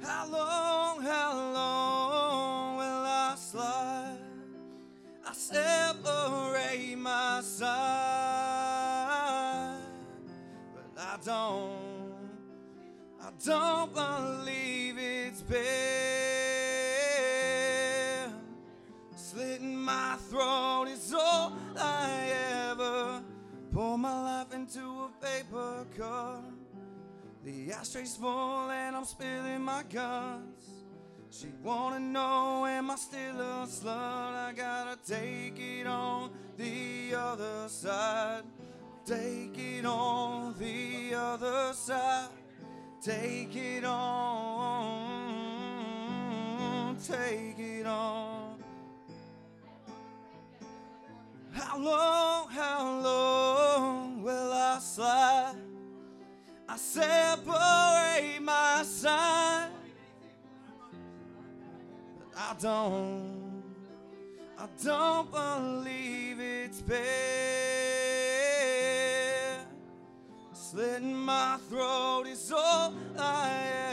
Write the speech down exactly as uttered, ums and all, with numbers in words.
How long, how long will I slide? I separate my side, but I don't, I don't believe it's bad. Slitting my throat is all I ever. Pour my life into a paper cup. The ashtray's full and I'm spilling my guts. She wanna know, am I still a slut? I gotta take it on the other side. Take it on the other side. Take it on. Take it on. How long, how long will I slide? I separate my side, but I don't, I don't believe it's bad. Slitting my throat is all I